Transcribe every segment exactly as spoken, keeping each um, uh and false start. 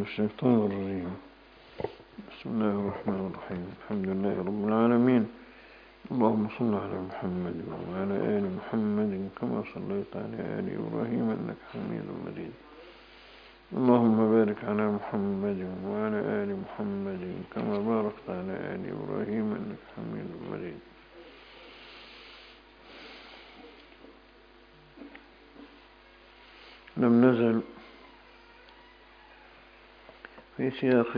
الشيطان الرجيم. بسم الله الرحمن الرحيم. الحمد لله رب العالمين. اللهم صل على محمد وعلى آل محمد كما صليت على آل إبراهيم إنك حميد مجيد. اللهم بارك على محمد وعلى آل محمد كما باركت على آل إبراهيم إنك حميد مجيد. لم نزل في سياق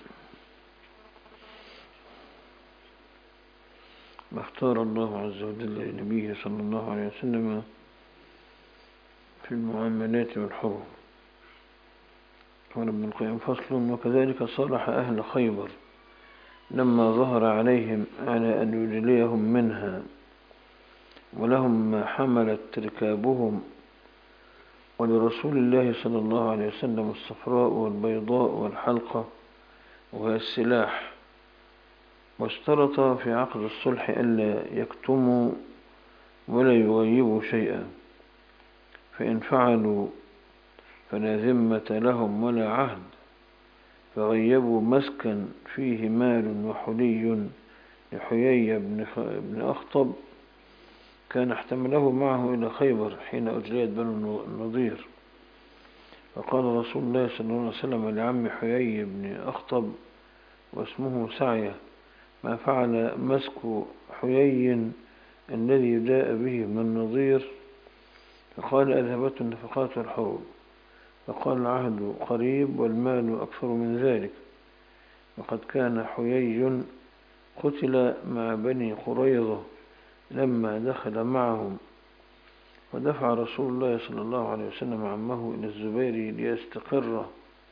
ما اختار الله عز وجل لنبيه صلى الله عليه وسلم في المعاملات والحروب. قال ابن القيم: فصل: وكذلك صالح أهل خيبر لما ظهر عليهم على أن يجليهم منها ولهم ما حملت ركابهم، ولرسول الله صلى الله عليه وسلم الصفراء والبيضاء والحلقة وهي السلاح، واشترط في عقد الصلح ألا يكتموا ولا يغيبوا شيئا، فإن فعلوا فلا ذمة لهم ولا عهد، فغيبوا مسكا فيه مال وحلي لحيي بن أخطب كان احتمله معه إلى خيبر حين أجريت بنو النضير، فقال رسول الله صلى الله عليه وسلم لعم حيي بن أخطب واسمه سعية: ما فعل مسك حيي الذي جاء به من النضير؟ فقال: أذهبته النفقات والحروب. فقال: العهد قريب والمال أكثر من ذلك، وقد كان حيي قتل مع بني قريظة لما دخل معهم، ودفع رسول الله صلى الله عليه وسلم عمه إلى الزبير ليستقر،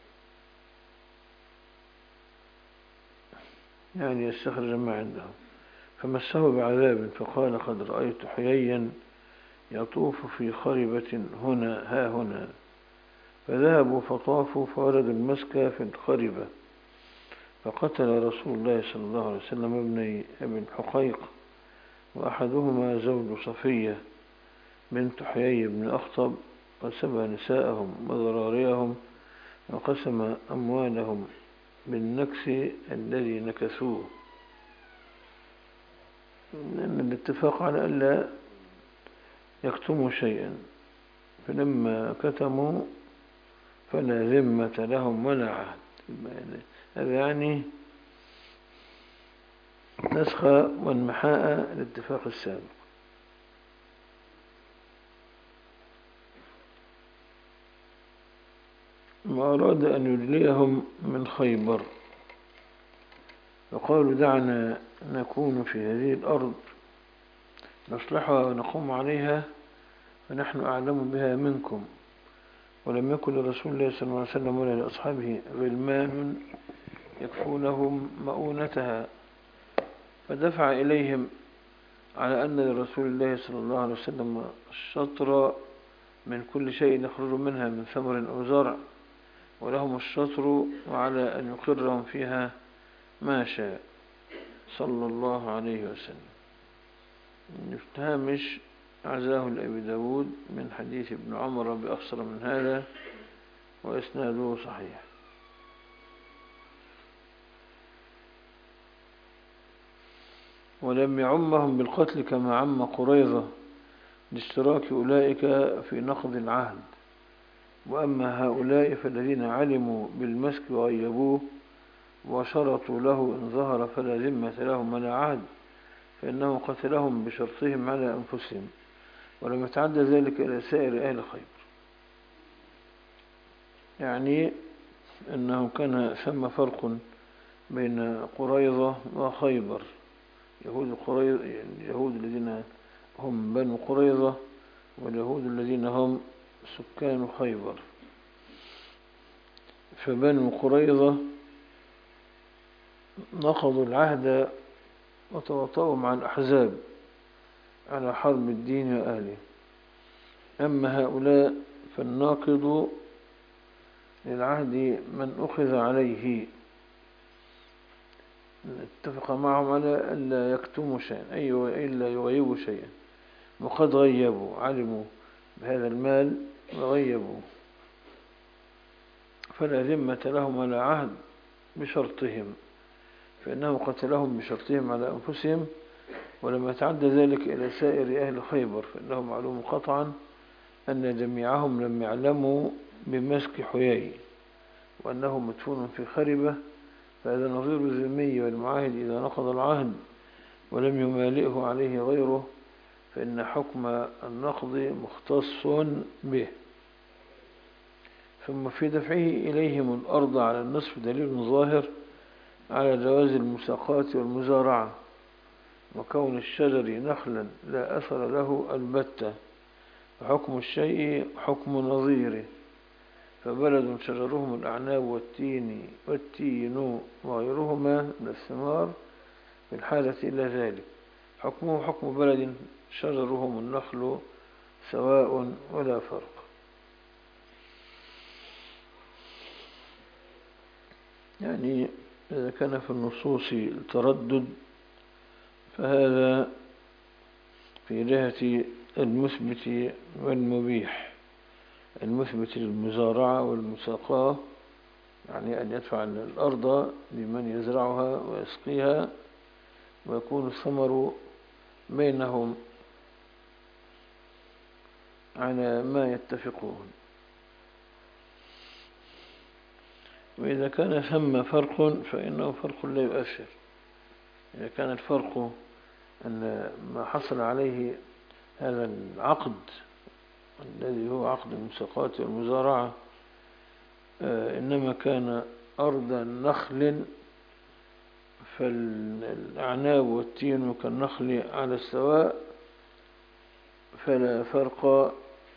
يعني يستخرج ما عنده، فمسه بعذاب، فقال: قد رأيت حييا يطوف في خربة هنا ها هنا. فذهبوا فطافوا فوردوا المسك في الخربة، فقتل رسول الله صلى الله عليه وسلم ابني ابن حقيق، وأحدهما زوج صفية بنت حيي بن أخطب، وسبى نساءهم وذراريهم، وقسم أموالهم بالنكس الذي نكثوه، لأن الاتفاق على ألا يكتموا شيئا، فلما كتموا فلا ذمة لهم ولا عهد. هذا يعني نسخ وانمحاء الاتفاق السابق. وأراد أن يجليهم من خيبر، فقالوا: دعنا نكون في هذه الأرض نصلحها ونقوم عليها، فنحن أعلم بها منكم. ولم يكن لرسول الله صلى الله عليه وسلم ولا لأصحابه غلمان يكفونهم مؤونتها، فدفع إليهم على أن لرسول الله صلى الله عليه وسلم الشطر من كل شيء يخرج منها من ثمر أو زرع، ولهم الشطر، وعلى أن يقرهم فيها ما شاء صلى الله عليه وسلم. هامش عزاه لأبي داود من حديث ابن عمر بأخصر من هذا، وإسناده صحيح. ولم يعمهم بالقتل كما عم قريظة لاشتراك أولئك في نقض العهد، وأما هؤلاء فالذين علموا بالمسك وغيبوه وشرطوا له إن ظهر فلا ذمة لهم ولا عهد، فإنه قتلهم بشرطهم على أنفسهم، ولم يتعدى ذلك إلى سائر أهل خيبر. يعني أنه كان ثم فرق بين قريظة وخيبر. يهود قريظة، يعني اليهود الذين هم بنو قريظة، واليهود الذين هم سكان خيبر. فبنو قريظة نقضوا العهد وتواطؤوا مع الأحزاب على حرب الدين وأهله. أما هؤلاء فالناقض للعهد من أخذ عليه، اتفق معهم على ألا يكتموا شيئا، أي إلا يغيبوا شيئا، وقد غيبوا، علموا بهذا المال وغيبوا، فلا ذمة لهم ولا عهد بشرطهم، فإنه قتلهم بشرطهم على أنفسهم، ولما يتعدى ذلك إلى سائر أهل خيبر فإنه معلوم قطعا أن جميعهم لم يعلموا بمسك حيي وأنه مدفون في خربة، فهذا نظير الذمي والمعاهد إذا نقض العهد ولم يمالئه عليه غيره، فإن حكم النقض مختص به. ثم في دفعه إليهم الأرض على النصف دليل ظاهر على جواز المساقات والمزارعة، وكون الشجر نخلا لا أثر له البتة، وحكم الشيء حكم نظيره، فبلد شجرهم الأعناب والتين والتين وغيرهما من الثمار في الحالة إلى ذلك حكمه حكم بلد شجرهم النخل سواء ولا فرق. يعني إذا كان في النصوص التردد فهذا في جهة المثبت والمبيح. المثبت للمزارعة والمساقاة يعني أن يدفع الأرض لمن يزرعها ويسقيها، ويكون الثمر بينهم على ما يتفقون. وإذا كان ثم فرق فإنه فرق لا يؤثر. إذا كان الفرق أن ما حصل عليه هذا العقد الذي هو عقد المساقات والمزارعة إنما كان أرض نخل، فالأعناب والتين كالنخل على السواء فلا فرق،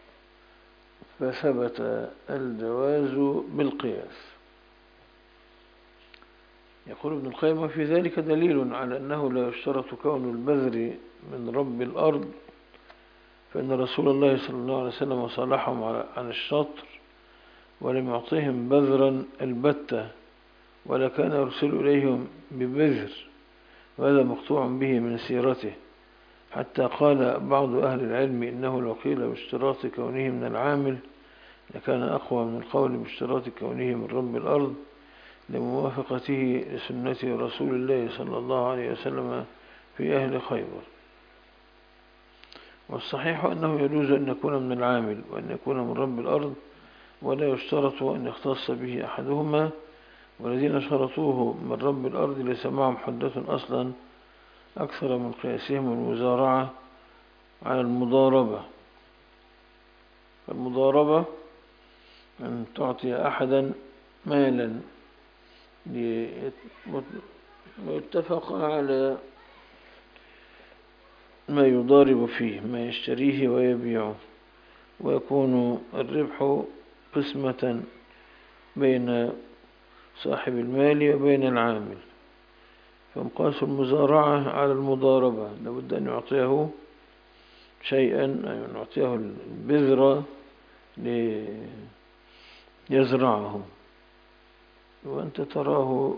فثبت الجواز بالقياس. يقول ابن القيم في ذلك دليل على أنه لا يشترط كون البذر من رب الأرض، فإن رسول الله صلى الله عليه وسلم صالحهم عن الشطر ولم يعطيهم بذرا البتة، ولا كان يرسل إليهم ببذر، وهذا مقطوع به من سيرته، حتى قال بعض أهل العلم إنه لو قيل باشتراط كونه من العامل لكان أقوى من القول باشتراط كونه من رب الأرض لموافقته لسنة رسول الله صلى الله عليه وسلم في أهل خيبر. والصحيح أنه يجوز أن يكون من العامل وأن يكون من رب الأرض، ولا يشترط أن يختص به أحدهما، والذين شرطوه من رب الأرض ليس معهم حدة أصلا أكثر من قياسهم المزارعة على المضاربة. فالمضاربة أن تعطي أحدا مالا ويتفق على ما يضارب فيه، ما يشتريه ويبيعه، ويكون الربح قسمة بين صاحب المال وبين العامل. فمقاس المزارعة على المضاربة لابد أن يعطيه شيئا، أن يعطيه البذرة ليزرعه، وأنت تراه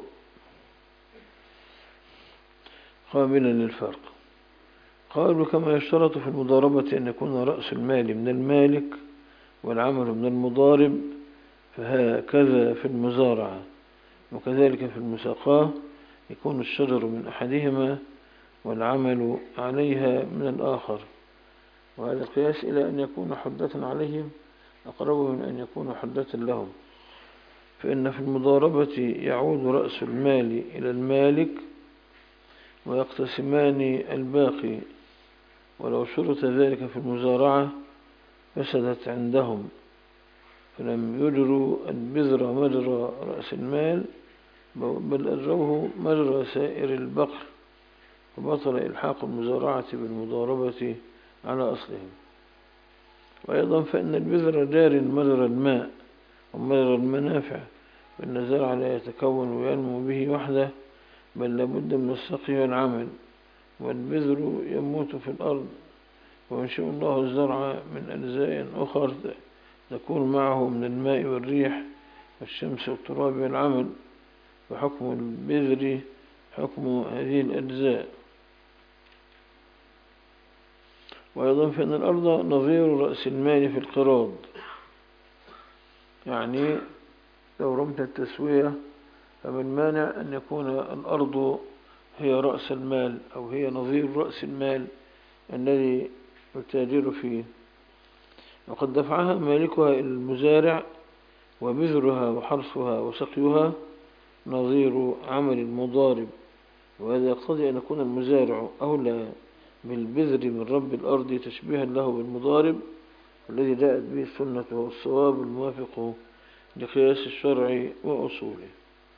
قابلا للفرق. قالوا كما يشترط في المضاربة أن يكون رأس المال من المالك والعمل من المضارب، فهكذا في المزارعة، وكذلك في المساقاة يكون الشجر من أحدهما والعمل عليها من الآخر. وهذا القياس إلى أن يكون حدة عليهم أقرب من أن يكون حدة لهم، فإن في المضاربة يعود رأس المال إلى المالك ويقتسمان الباقي، ولو شرط ذلك في المزارعة فسدت عندهم، فلم يجروا البذر مجرى رأس المال بل أجروه مجرى سائر البقر، وبطل إلحاق المزارعة بالمضاربة على أصلهم. وأيضا فإن البذر جار مجرى الماء ومجرى المنافع، فإن الزرع لا يتكون وينمو به وحده بل لابد من السقي والعمل، والبذر يموت في الأرض وينشئ الله الزرع من أجزاء أخرى تكون معه من الماء والريح والشمس والتراب والعمل، وحكم البذر حكم هذه الأجزاء. وأيضا فإن الأرض نظير رأس المال في القراض، يعني لو رمت التسوية فمن مانع أن يكون الأرض هي رأس المال أو هي نظير رأس المال الذي يتاجر فيه، وقد دفعها مالكها إلى المزارع، وبذرها وحرثها وسقيها نظير عمل المضارب، وهذا يقتضي أن يكون المزارع أولى بالبذر من رب الأرض تشبيها له بالمضارب الذي جاءت به السنة والصواب الموافق لقياس الشرع وأصوله.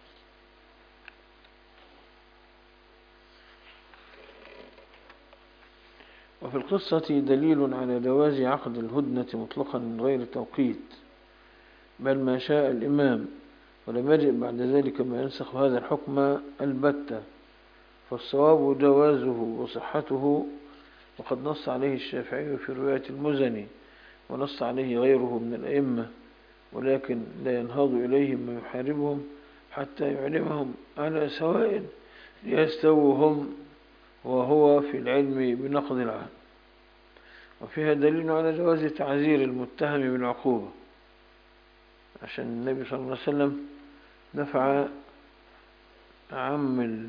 وفي القصة دليل على جواز عقد الهدنة مطلقا من غير توقيت، بل ما شاء الإمام، ولم يجئ بعد ذلك ما ينسخ هذا الحكم البتة، فالصواب جوازه وصحته، وقد نص عليه الشافعي في رواية المزني، ونص عليه غيره من الأئمة، ولكن لا ينهض إليهم من يحاربهم حتى يعلمهم على سواء ليستووا هم وهو في العلم بنقض العهد. وفيها دليل على جواز تعزير المتهم بالعقوبة، عشان النبي صلى الله عليه وسلم دفع عم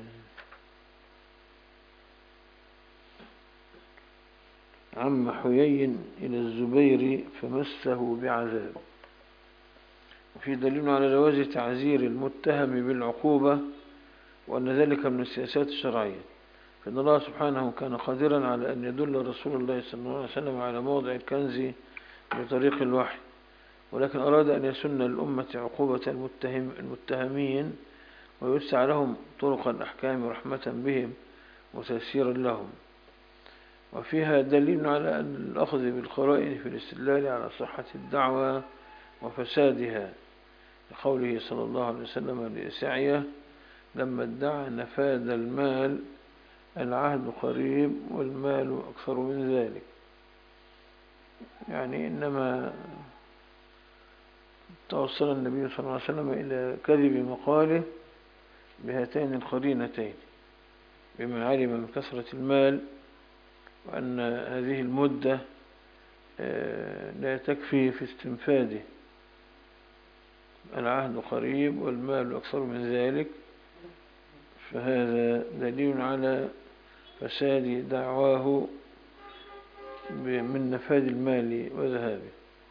عم حيي إلى الزبير فمسه بعذاب. وفي دليل على جواز تعزير المتهم بالعقوبة، وأن ذلك من السياسات الشرعية، فإن الله سبحانه كان قادرا على أن يدل رسول الله صلى الله عليه وسلم على موضع الكنز بطريق الوحي، ولكن أراد أن يسن الأمة عقوبة المتهم المتهمين ويوسع لهم طرق الأحكام رحمة بهم وتيسيرا لهم. وفيها دليل على أن الأخذ بالقرائن في الاستدلال على صحة الدعوة وفسادها، لقوله صلى الله عليه وسلم لإسعية لما ادعى نفاد المال العهد قريب والمال أكثر من ذلك، يعني إنما توصل النبي صلى الله عليه وسلم إلى كذب مقاله بهاتين القرينتين، بما علم من كثرة المال، وأن هذه المدة لا تكفي في استنفاده، العهد قريب والمال أكثر من ذلك، فهذا دليل على فساد دعواه من نفاد المال وذهابه.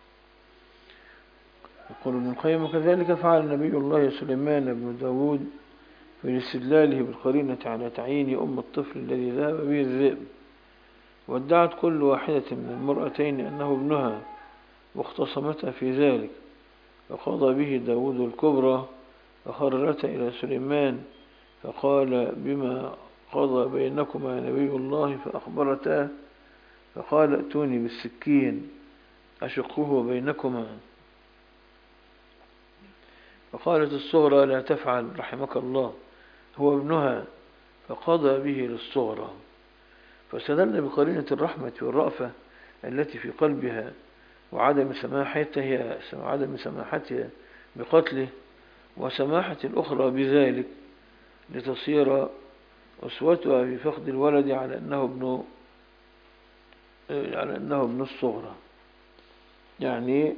يقول ابن القيم كذلك فعل نبي الله سليمان بن داود في استدلاله بالقرينة على تعيين أم الطفل الذي ذهب به الذئب، وادعت كل واحدة من المرأتين أنه ابنها واختصمتها في ذلك، فقضى به داود الكبرى فخرجت إلى سليمان فقال بما قضى بينكما نبي الله، فأخبرته فقال ائتوني بالسكين أشقه بينكما، فقالت الصغرى لا تفعل رحمك الله هو ابنها، فقضى به للصغرى، فاستدل بقرينة الرحمة والرأفة التي في قلبها وعدم سماحتها وعدم سماحتها بقتله وسماحة الأخرى بذلك، لتصير أسوتها في فقد الولد على أنه ابن على أنه ابن الصغرى، يعني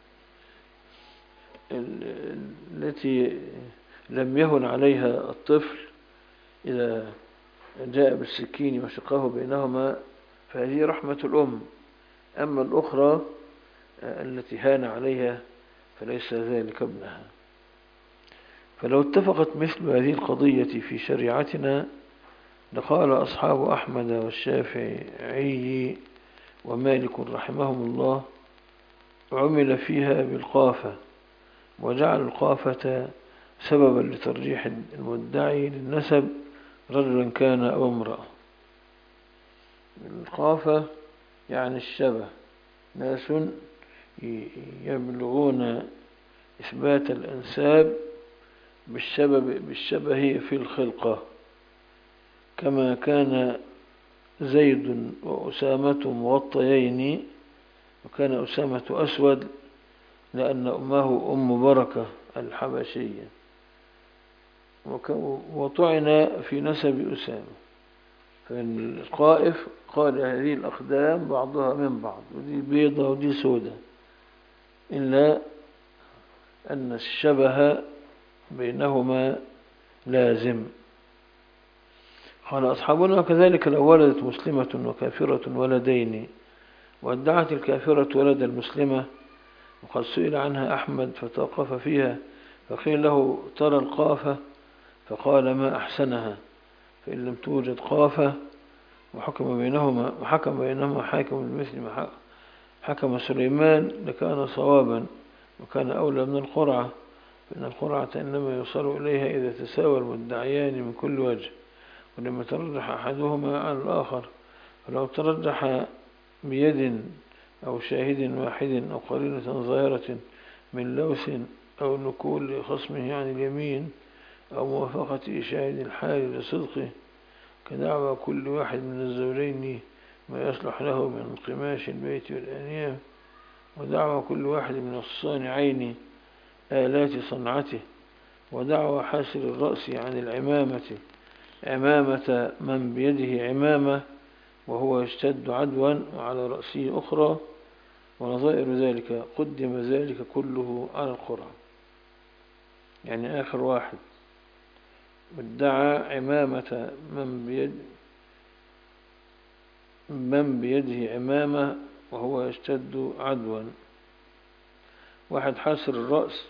التي لم يهن عليها الطفل إذا جاء بالسكين وشقاه بينهما فهذه رحمة الأم، أما الأخرى التي هان عليها فليس ذلك ابنها. فلو اتفقت مثل هذه القضية في شريعتنا لقال أصحاب أحمد والشافعي ومالك رحمهم الله عمل فيها بالقافة، وجعل القافة سببا لترجيح المدعي للنسب رجلا كان أو امرأة. القافة يعني الشبه، ناس يبلغون إثبات الأنساب بالشبه, بالشبه في الخلقة، كما كان زيد وأسامة مغطيين، وكان أسامة أسود لأن أمه أم بركة الحبشية، وطعن في نسب أسامة، فالقائف قال هذه الأقدام بعضها من بعض، ودي بيضة ودي سودة، إلا أن الشبه بينهما لازم. قال أصحابنا وكذلك لو ولدت مسلمة وكافرة ولدين وادعت الكافرة ولد المسلمة وقد سئل عنها أحمد فتوقف فيها فقيل له ترى القافة فقال ما أحسنها، فإن لم توجد قافة وحكم بينهما وحكم بينهما حاكم بمثل ما حكم سليمان لكان صوابا وكان أولى من القرعة، فإن القرعة إنما يوصل إليها إذا تساوى المدعيان من كل وجه ولما ترجح أحدهما على الآخر، فلو ترجح بيد أو شاهد واحد أو قرينة ظاهرة من لوث أو نكول لخصمه عن اليمين أو موافقة شاهد الحال لصدقه كدعوى كل واحد من الزوجين ما يصلح له من قماش البيت والآنية ودعوى كل واحد من الصانعين آلات صنعته ودعوى حاسر الرأس عن العمامة عمامة من بيده عمامة وهو يشتد عدوا وعلى رأسه أخرى ونظائر ذلك قدم ذلك كله على القرعة. يعني آخر واحد ادعى عمامة من بيد من بيده عمامة وهو يشتد عدوا، واحد حاسر الرأس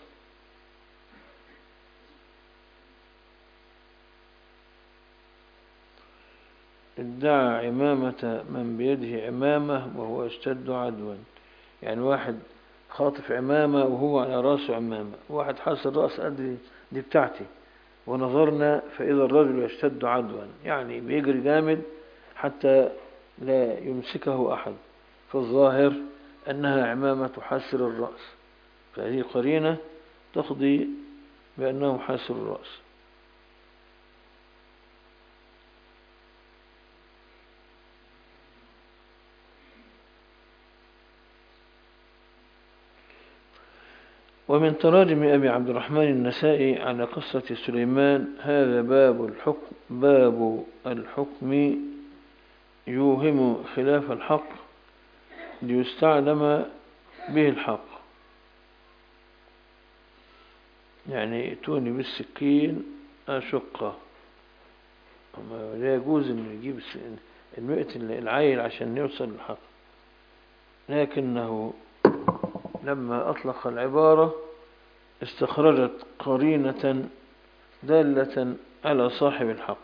ادعى عمامة من بيده عمامة وهو يشتد عدوا، يعني واحد خاطف عمامة وهو على رأسه عمامة، واحد حاسر الرأس قد دي بتاعتي ونظرنا فإذا الرجل يشتد عدوا، يعني بيجري جامد حتى لا يمسكه أحد، فالظاهر أنها عمامة حاسر الرأس، فهذه قرينة تقضي بأنه حاسر الرأس. ومن تراجم أبي عبد الرحمن النسائي على قصة سليمان هذا باب الحكم باب الحكم يوهم خلاف الحق ليستعلم به الحق، يعني ائتوني بالسكين أشقه، لا يجوز أن يجيب المئة العيل عشان يوصل للحق، لكنه لما أطلق العبارة استخرجت قرينة دالة على صاحب الحق.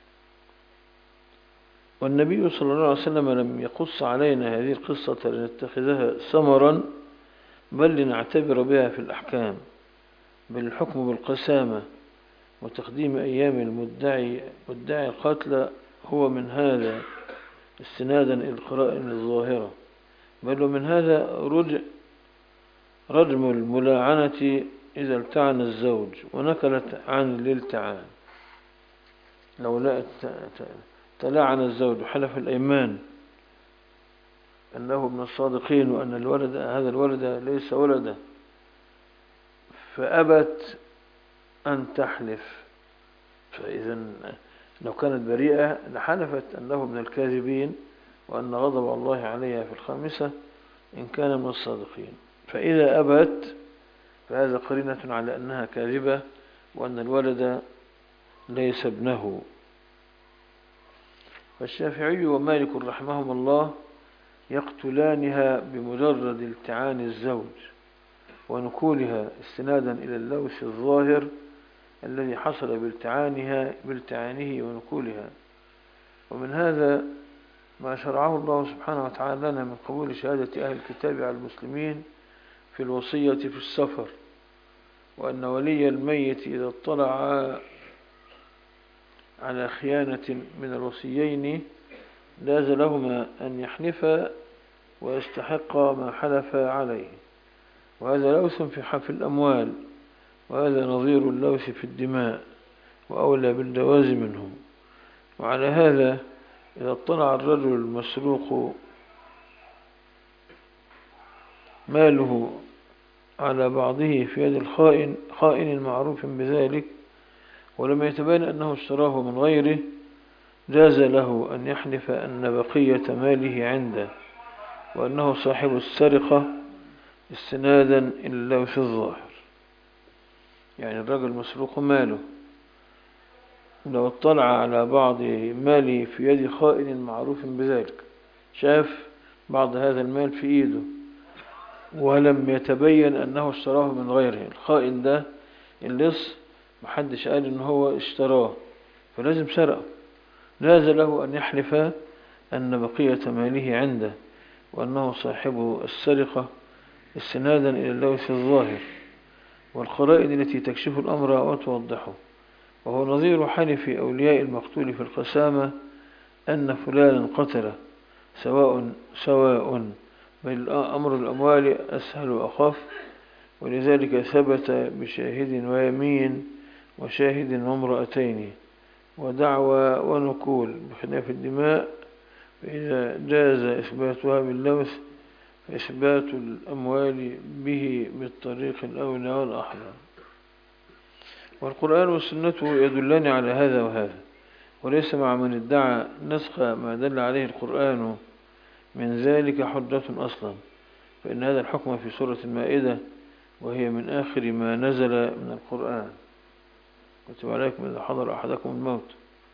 والنبي صلى الله عليه وسلم لم يقص علينا هذه القصة لنتخذها سمرا بل لنعتبر بها في الأحكام، بل الحكم بالقسامة وتقديم أيام المدعي مدعي القتل هو من هذا استنادا إلى القرائن الظاهرة، بل ومن هذا رجع رجم الملاعنة إذا التعن الزوج ونكلت عن الالتعان، لو لا تلاعن الزوج وحلف الأيمان أنه من الصادقين وأن الولد هذا الولد ليس ولده فأبت أن تحلف، فإذا لو كانت بريئة لحلفت أنه من الكاذبين وأن غضب الله عليها في الخامسة إن كان من الصادقين، فإذا أبت فهذا قرينة على أنها كاذبة وأن الولد ليس ابنه. فالشافعي ومالك رحمهم الله يقتلانها بمجرد التعان الزوج ونكولها استنادا إلى اللوث الظاهر الذي حصل بالتعانها بالتعانه ونكولها. ومن هذا ما شرعه الله سبحانه وتعالى لنا من قبول شهادة أهل الكتاب على المسلمين في الوصية في السفر، وأن ولي الميت إذا اطلع على خيانة من الوصيين لاز لهما أن يحلفا ويستحق ما حلف عليه، وهذا لوث في حف الأموال، وهذا نظير اللوث في الدماء وأولى بالجواز منه. وعلى هذا إذا اطلع الرجل المسروق ماله على بعضه في يد الخائن خائن معروف بذلك ولم يتبين أنه اشتراه من غيره جاز له أن يحلف أن بقية ماله عنده وأنه صاحب السرقة استنادا إلى اللوث الظاهر. يعني الرجل مسروق ماله، لو اطلع على بعض ماله في يد خائن معروف بذلك، شاف بعض هذا المال في ايده ولم يتبين انه اشتراه من غيره، الخائن ده اللص محدش قال ان هو اشتراه فلازم سرقه، لاز له ان يحلف ان بقية ماله عنده وانه صاحب السرقة استنادا الى اللوث الظاهر والقرائن التي تكشف الامر وتوضحه. وهو نظير حلف أولياء المقتول في القسامة أن فلانا قتله، سواء سواء بل أمر الأموال أسهل وأخف، ولذلك ثبت بشاهد ويمين وشاهد وامرأتين ودعوى ونقول، بخلاف الدماء فإذا جاز إثباتها باللوث فإثبات الأموال به بالطريق الأولى والأحرى. والقرآن والسنة يدلان على هذا وهذا، وليس مع من ادعى نسخ ما دل عليه القرآن من ذلك حجة أصلا، فإن هذا الحكم في سورة المائدة وهي من آخر ما نزل من القرآن، كتب عليكم إذا حضر أحدكم الموت.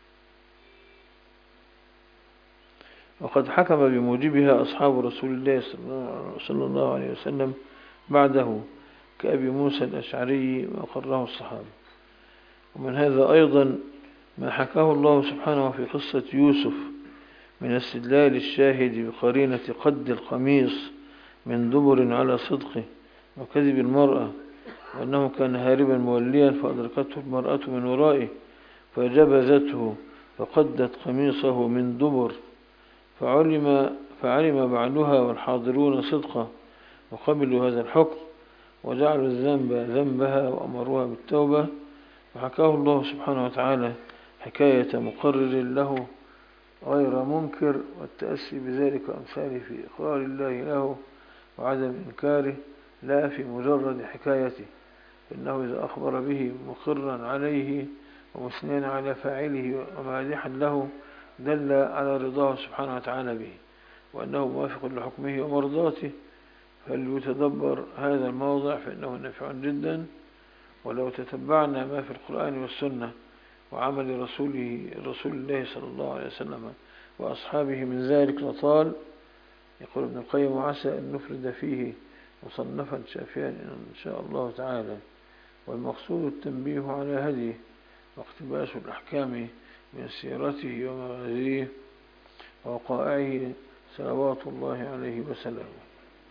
وقد حكم بموجبها أصحاب رسول الله صلى الله عليه وسلم بعده كأبي موسى الأشعري وأقره الصحابة. ومن هذا أيضا ما حكاه الله سبحانه في قصة يوسف من استدلال الشاهد بقرينة قد القميص من دبر على صدقه وكذب المرأة، وأنه كان هاربا موليا فأدركته المرأة من ورائه فجبذته فقدت قميصه من دبر، فعلم, فعلم بعلها والحاضرون صدقه وقبلوا هذا الحكم وجعلوا الذنب ذنبها وأمروها بالتوبة. وحكاه الله سبحانه وتعالى حكاية مقرر له غير منكر والتأسي بذلك أمثاله في إقرار الله له وعدم إنكاره لا في مجرد حكايته، إنه إذا أخبر به مقرا عليه ومثنيا على فاعله ومادحا له دل على رضاه سبحانه وتعالى به وأنه موافق لحكمه ومرضاته. فليتدبر هذا الموضع فإنه نافع جدا. ولو تتبعنا ما في القرآن والسنة وعمل رسوله رسول الله صلى الله عليه وسلم وأصحابه من ذلك لطال. يقول ابن القيم: وعسى أن نفرد فيه مصنفا شافيا إن شاء الله تعالى، والمقصود التنبيه على هديه واقتباس الأحكام من سيرته ومغازيه ووقائعه صلوات الله عليه وسلامه.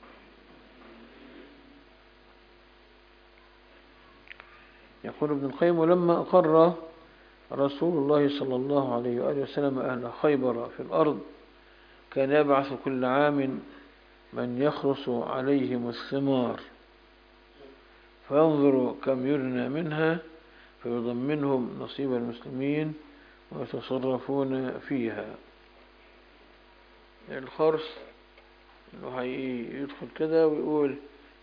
يقول ابن القيم: ولما أقر رسول الله صلى الله عليه وآله وسلم أهل خيبر في الأرض كان يبعث كل عام من يخرص عليهم الثمار فينظر كم يرنى منها فيضمنهم نصيب المسلمين ويتصرفون فيها. الخرص انه يدخل كده ويقول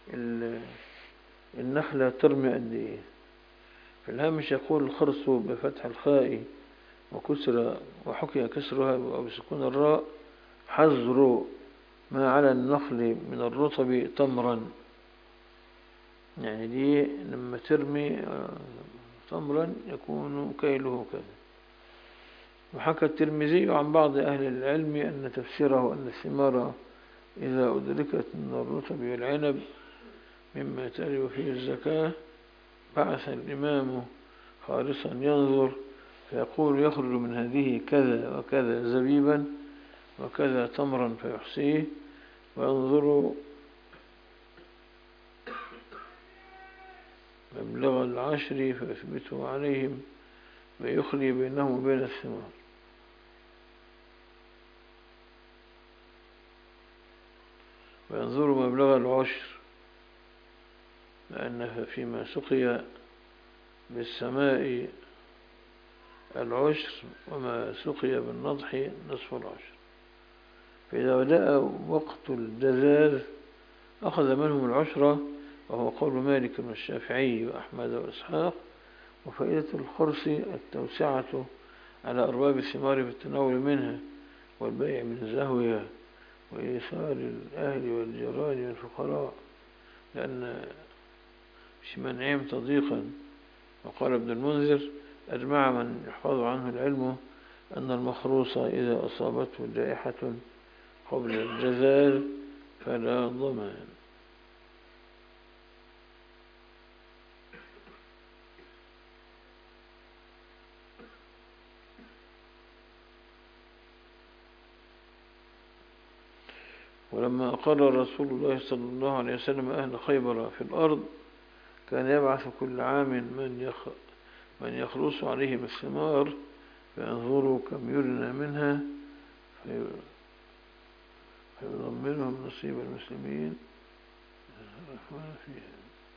النخلة ترمي قد ايه. في الهامش يقول: الخرص بفتح الخاء وكسر وحكي كسرها وبسكون الراء حذر ما على النخل من الرطب تمرا، يعني دي لما ترمي تمرا يكون كيله كذا. وحكى الترمذي عن بعض أهل العلم أن تفسيره أن الثمار إذا أدركت من الرطب والعنب مما تجب فيه الزكاة بعث الإمام خالصا ينظر فيقول: يخرج من هذه كذا وكذا زبيبا وكذا تمرا فيحصيه، وينظر مبلغ العشر فيثبته عليهم ويخلي بينهم وبين الثمار. وينظر مبلغ العشر لأن فيما سقي بالسماء العشر وما سقي بالنضح نصف العشر. فإذا جاء وقت الجزاز أخذ منهم العشرة، وهو قول مالك والشافعي وأحمد وإسحاق. وفائدة الخرص التوسعة على أرباب الثمار بالتناول منها والبيع من زهوها وإيثار الأهل والجيران والفقراء، لأن مش منعهم تضييقا وقال ابن المنذر: أجمع من يحفظ عنه العلم أن المخروص إذا أصابته جائحة قبل الجزال فلا ضمان. ولما أقر رسول الله صلى الله عليه وسلم أهل خيبر في الأرض كان يبعث كل عام من يخ من يخلص عليهم الثمار فينظروا كم يرنا منها فيضمنهم نصيب المسلمين فيها.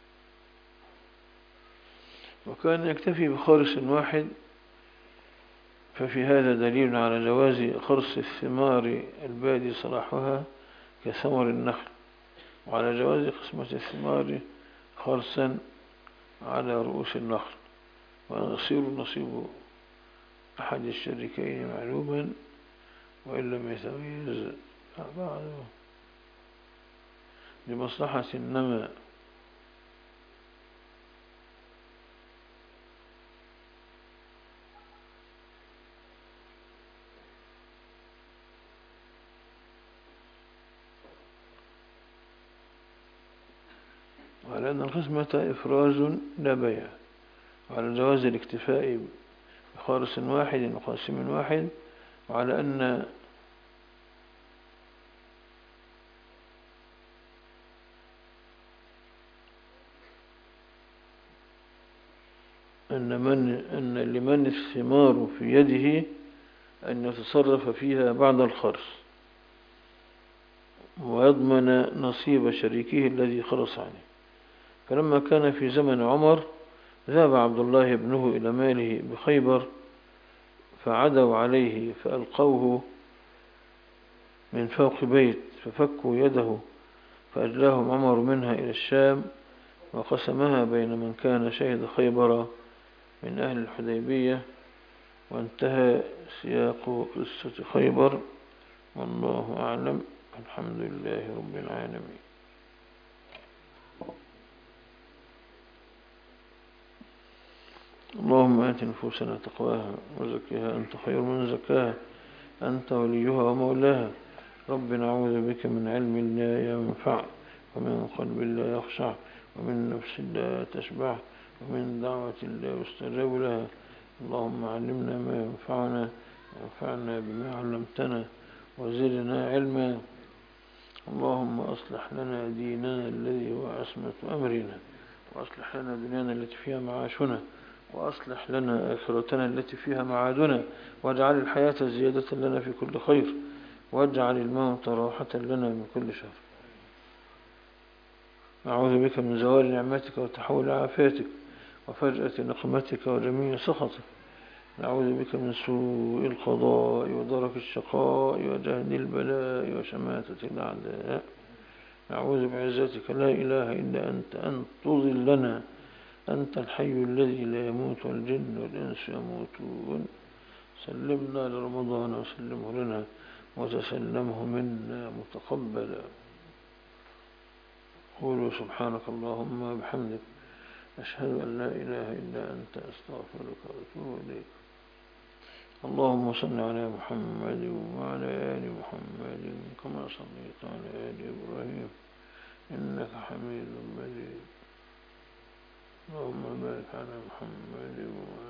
وكان يكتفي بخرص واحد، ففي هذا دليل على جواز خرص الثمار البادي صلاحها كثمر النخل، وعلى جواز قسمة الثمار خرصا على رؤوس النخل، ويصير نصيب أحد الشريكين معلوما وإن لم يتميز بعضه لمصلحة النماء. وعلى أن القسمة إفراز لا بيع، وعلى جواز الاكتفاء بخارص واحد وقاسم واحد، وعلى أن أن من أن لمن الثمار في يده أن يتصرف فيها بعد الخرص ويضمن نصيب شريكه الذي خلص عنه. فلما كان في زمن عمر ذهب عبد الله ابنه إلى ماله بخيبر فعدوا عليه فألقوه من فوق بيت ففكوا يده فأجلاهم عمر منها إلى الشام وقسمها بين من كان شهد خيبر من أهل الحديبية. وانتهى سياق قصة خيبر، والله أعلم. الحمد لله رب العالمين. اللهم آت نفوسنا تقواها وزكها أنت خير من زكاها أنت وليها ومولاها. رب نعوذ بك من علم لا ينفع ومن قلب لا يخشع ومن نفس لا تشبع ومن دعوة لا يستجاب لها. اللهم علمنا ما ينفعنا وانفعنا بما علمتنا وزدنا علما. اللهم أصلح لنا ديننا الذي هو عصمة أمرنا، وأصلح لنا دنيانا التي فيها معاشنا، وأصلح لنا آخرتنا التي فيها معادنا، واجعل الحياة زيادة لنا في كل خير، واجعل الموت راحة لنا من كل شر. أعوذ بك من زوال نعمتك وتحول عافيتك وفجأة نقمتك وجميع سخطك. نعوذ بك من سوء القضاء ودرك الشقاء وجهد البلاء وشماتة الأعداء. نعوذ بعزتك لا إله إلا أنت أن تضلنا. أنت الحي الذي لا يموت والجن والإنس يموتون. سلمنا لرمضان وسلمه لنا وتسلمه منا متقبلا. قولوا سبحانك اللهم وبحمدك أشهد أن لا إله إلا أنت أستغفرك وأتوب إليك. اللهم صل على محمد وعلى آل محمد كما صليت على آل إبراهيم إنك حميد مجيد. اللهم بارك على محمد وعلى